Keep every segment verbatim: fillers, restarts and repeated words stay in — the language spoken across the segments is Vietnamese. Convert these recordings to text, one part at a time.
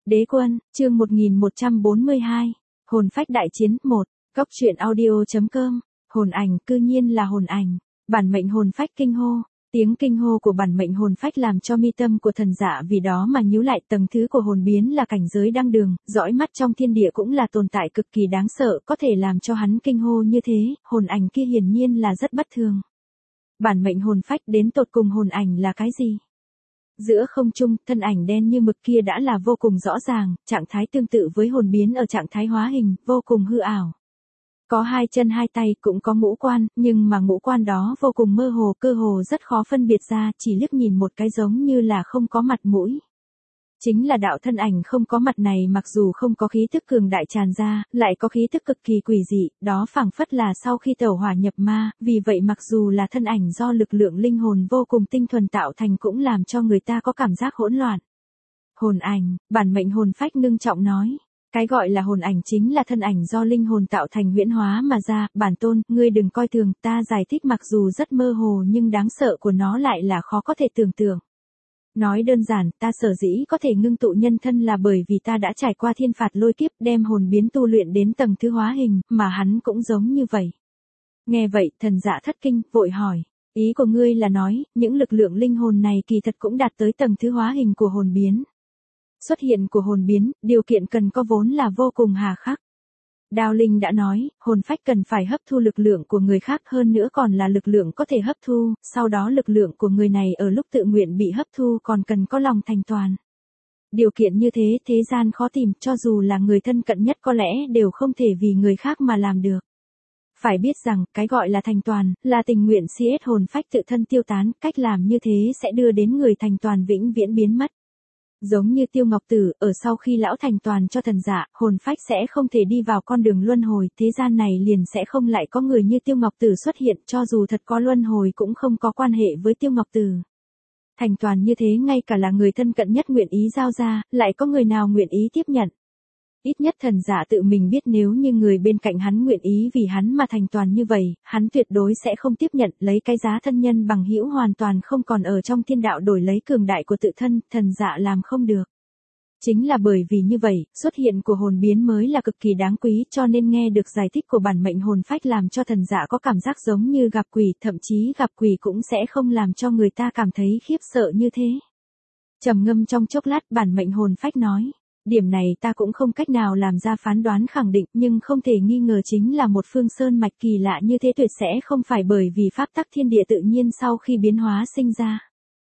Đế quân, chương một nghìn một trăm bốn mươi hai, hồn phách đại chiến, một, Cốc truyện audio.com, hồn ảnh cư nhiên là hồn ảnh, bản mệnh hồn phách kinh hô, tiếng kinh hô của bản mệnh hồn phách làm cho mi tâm của thần dạ vì đó mà nhíu lại. Tầng thứ của hồn biến là cảnh giới đăng đường, dõi mắt trong thiên địa cũng là tồn tại cực kỳ đáng sợ, có thể làm cho hắn kinh hô như thế, hồn ảnh kia hiển nhiên là rất bất thường. Bản mệnh hồn phách đến tột cùng hồn ảnh là cái gì? Giữa không trung, thân ảnh đen như mực kia đã là vô cùng rõ ràng, trạng thái tương tự với hồn biến ở trạng thái hóa hình, vô cùng hư ảo. Có hai chân hai tay, cũng có ngũ quan, nhưng mà ngũ quan đó vô cùng mơ hồ, cơ hồ rất khó phân biệt ra, chỉ liếc nhìn một cái giống như là không có mặt mũi. Chính là đạo thân ảnh không có mặt này, mặc dù không có khí thức cường đại tràn ra, lại có khí thức cực kỳ quỷ dị, đó phảng phất là sau khi tẩu hỏa nhập ma, vì vậy mặc dù là thân ảnh do lực lượng linh hồn vô cùng tinh thuần tạo thành cũng làm cho người ta có cảm giác hỗn loạn. Hồn ảnh, bản mệnh hồn phách ngưng trọng nói. Cái gọi là hồn ảnh chính là thân ảnh do linh hồn tạo thành huyễn hóa mà ra, bản tôn, ngươi đừng coi thường, ta giải thích mặc dù rất mơ hồ nhưng đáng sợ của nó lại là khó có thể tưởng tượng. Nói đơn giản, ta sở dĩ có thể ngưng tụ nhân thân là bởi vì ta đã trải qua thiên phạt lôi kiếp, đem hồn biến tu luyện đến tầng thứ hóa hình, mà hắn cũng giống như vậy. Nghe vậy, thần dạ thất kinh, vội hỏi, ý của ngươi là nói, những lực lượng linh hồn này kỳ thật cũng đạt tới tầng thứ hóa hình của hồn biến. Xuất hiện của hồn biến, điều kiện cần có vốn là vô cùng hà khắc. Đao Linh đã nói, hồn phách cần phải hấp thu lực lượng của người khác, hơn nữa còn là lực lượng có thể hấp thu, sau đó lực lượng của người này ở lúc tự nguyện bị hấp thu còn cần có lòng thành toàn. Điều kiện như thế thế gian khó tìm, cho dù là người thân cận nhất có lẽ đều không thể vì người khác mà làm được. Phải biết rằng, cái gọi là thành toàn, là tình nguyện xê ét hồn phách tự thân tiêu tán, cách làm như thế sẽ đưa đến người thành toàn vĩnh viễn biến mất. Giống như Tiêu Ngọc Tử, ở sau khi lão thành toàn cho thần dạ, hồn phách sẽ không thể đi vào con đường luân hồi, thế gian này liền sẽ không lại có người như Tiêu Ngọc Tử xuất hiện, cho dù thật có luân hồi cũng không có quan hệ với Tiêu Ngọc Tử. Thành toàn như thế ngay cả là người thân cận nhất nguyện ý giao ra, lại có người nào nguyện ý tiếp nhận. Ít nhất thần giả tự mình biết nếu như người bên cạnh hắn nguyện ý vì hắn mà thành toàn như vậy, hắn tuyệt đối sẽ không tiếp nhận, lấy cái giá thân nhân bằng hữu hoàn toàn không còn ở trong thiên đạo đổi lấy cường đại của tự thân, thần giả làm không được. Chính là bởi vì như vậy, xuất hiện của hồn biến mới là cực kỳ đáng quý, cho nên nghe được giải thích của bản mệnh hồn phách làm cho thần giả có cảm giác giống như gặp quỷ, thậm chí gặp quỷ cũng sẽ không làm cho người ta cảm thấy khiếp sợ như thế. Trầm ngâm trong chốc lát, bản mệnh hồn phách nói. Điểm này ta cũng không cách nào làm ra phán đoán khẳng định, nhưng không thể nghi ngờ chính là một phương sơn mạch kỳ lạ như thế tuyệt sẽ không phải bởi vì pháp tắc thiên địa tự nhiên sau khi biến hóa sinh ra.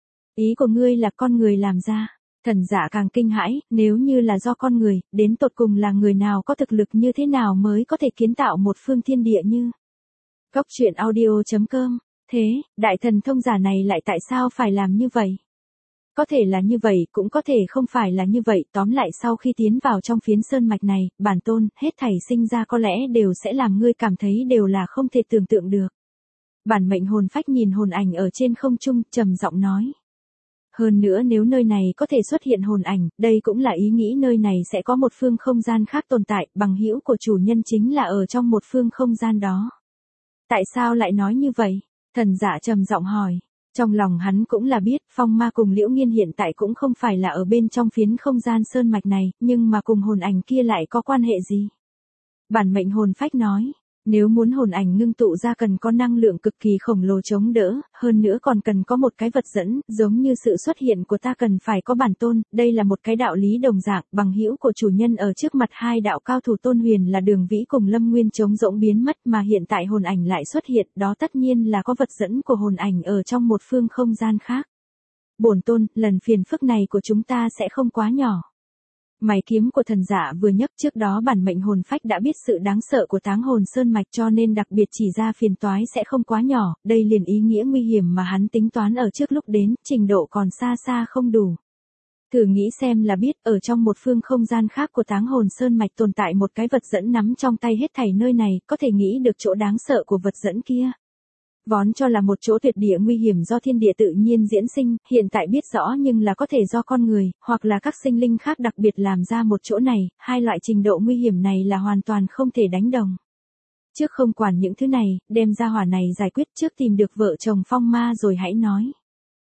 Ý của ngươi là con người làm ra. Thần giả càng kinh hãi, nếu như là do con người, đến tột cùng là người nào có thực lực như thế nào mới có thể kiến tạo một phương thiên địa như. Cốc truyện audio.com, thế, đại thần thông giả này lại tại sao phải làm như vậy? Có thể là như vậy, cũng có thể không phải là như vậy, tóm lại sau khi tiến vào trong phiến sơn mạch này, bản tôn, hết thảy sinh ra có lẽ đều sẽ làm ngươi cảm thấy đều là không thể tưởng tượng được. Bản mệnh hồn phách nhìn hồn ảnh ở trên không trung, trầm giọng nói. Hơn nữa nếu nơi này có thể xuất hiện hồn ảnh, đây cũng là ý nghĩ nơi này sẽ có một phương không gian khác tồn tại, bằng hữu của chủ nhân chính là ở trong một phương không gian đó. Tại sao lại nói như vậy? Thần giả trầm giọng hỏi. Trong lòng hắn cũng là biết, Phong Ma cùng Liễu Nghiên hiện tại cũng không phải là ở bên trong phiến không gian sơn mạch này, nhưng mà cùng hồn ảnh kia lại có quan hệ gì? Bản mệnh hồn phách nói, nếu muốn hồn ảnh ngưng tụ ra cần có năng lượng cực kỳ khổng lồ chống đỡ, hơn nữa còn cần có một cái vật dẫn, giống như sự xuất hiện của ta cần phải có bản tôn, đây là một cái đạo lý đồng dạng, bằng hữu của chủ nhân ở trước mặt hai đạo cao thủ tôn huyền là Đường Vĩ cùng Lâm Nguyên trống rỗng biến mất mà hiện tại hồn ảnh lại xuất hiện, đó tất nhiên là có vật dẫn của hồn ảnh ở trong một phương không gian khác. Bổn tôn, lần phiền phức này của chúng ta sẽ không quá nhỏ. Mày kiếm của thần giả vừa nhấc, trước đó bản mệnh hồn phách đã biết sự đáng sợ của táng hồn sơn mạch cho nên đặc biệt chỉ ra phiền toái sẽ không quá nhỏ, đây liền ý nghĩa nguy hiểm mà hắn tính toán ở trước lúc đến, trình độ còn xa xa không đủ. Thử nghĩ xem là biết, ở trong một phương không gian khác của táng hồn sơn mạch tồn tại một cái vật dẫn nắm trong tay hết thảy nơi này, có thể nghĩ được chỗ đáng sợ của vật dẫn kia. Vốn cho là một chỗ tuyệt địa nguy hiểm do thiên địa tự nhiên diễn sinh, hiện tại biết rõ nhưng là có thể do con người, hoặc là các sinh linh khác đặc biệt làm ra một chỗ này, hai loại trình độ nguy hiểm này là hoàn toàn không thể đánh đồng. Trước không quản những thứ này, đem ra hỏa này giải quyết trước tìm được vợ chồng Phong Ma rồi hãy nói.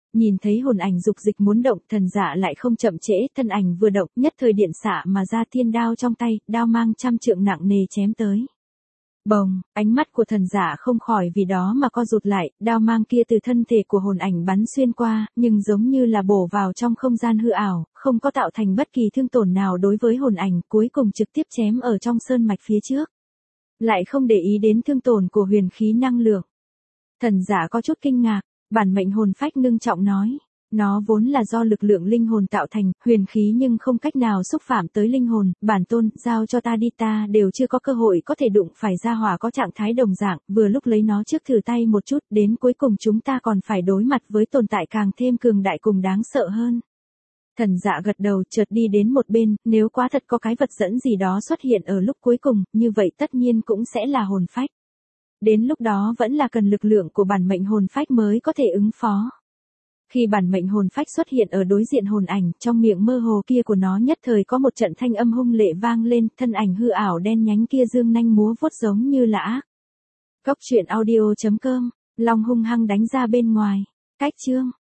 Nhìn thấy hồn ảnh dục dịch muốn động, thần dạ lại không chậm trễ, thân ảnh vừa động, nhất thời điện xạ mà ra thiên đao trong tay, đao mang trăm trượng nặng nề chém tới. Bồng, ánh mắt của thần giả không khỏi vì đó mà co rụt lại, đao mang kia từ thân thể của hồn ảnh bắn xuyên qua, nhưng giống như là bổ vào trong không gian hư ảo, không có tạo thành bất kỳ thương tổn nào đối với hồn ảnh, cuối cùng trực tiếp chém ở trong sơn mạch phía trước. Lại không để ý đến thương tổn của huyền khí năng lượng. Thần giả có chút kinh ngạc, bản mệnh hồn phách ngưng trọng nói. Nó vốn là do lực lượng linh hồn tạo thành, huyền khí nhưng không cách nào xúc phạm tới linh hồn, bản tôn, giao cho ta đi, ta đều chưa có cơ hội có thể đụng phải ra hỏa có trạng thái đồng dạng, vừa lúc lấy nó trước thử tay một chút, đến cuối cùng chúng ta còn phải đối mặt với tồn tại càng thêm cường đại cùng đáng sợ hơn. Thần dạ gật đầu, chợt đi đến một bên, nếu quá thật có cái vật dẫn gì đó xuất hiện ở lúc cuối cùng, như vậy tất nhiên cũng sẽ là hồn phách. Đến lúc đó vẫn là cần lực lượng của bản mệnh hồn phách mới có thể ứng phó. Khi bản mệnh hồn phách xuất hiện ở đối diện hồn ảnh, trong miệng mơ hồ kia của nó nhất thời có một trận thanh âm hung lệ vang lên, thân ảnh hư ảo đen nhánh kia dương nanh múa vuốt giống như là ác. Cốc truyện audio chấm com, Long hung hăng đánh ra bên ngoài. Cách chương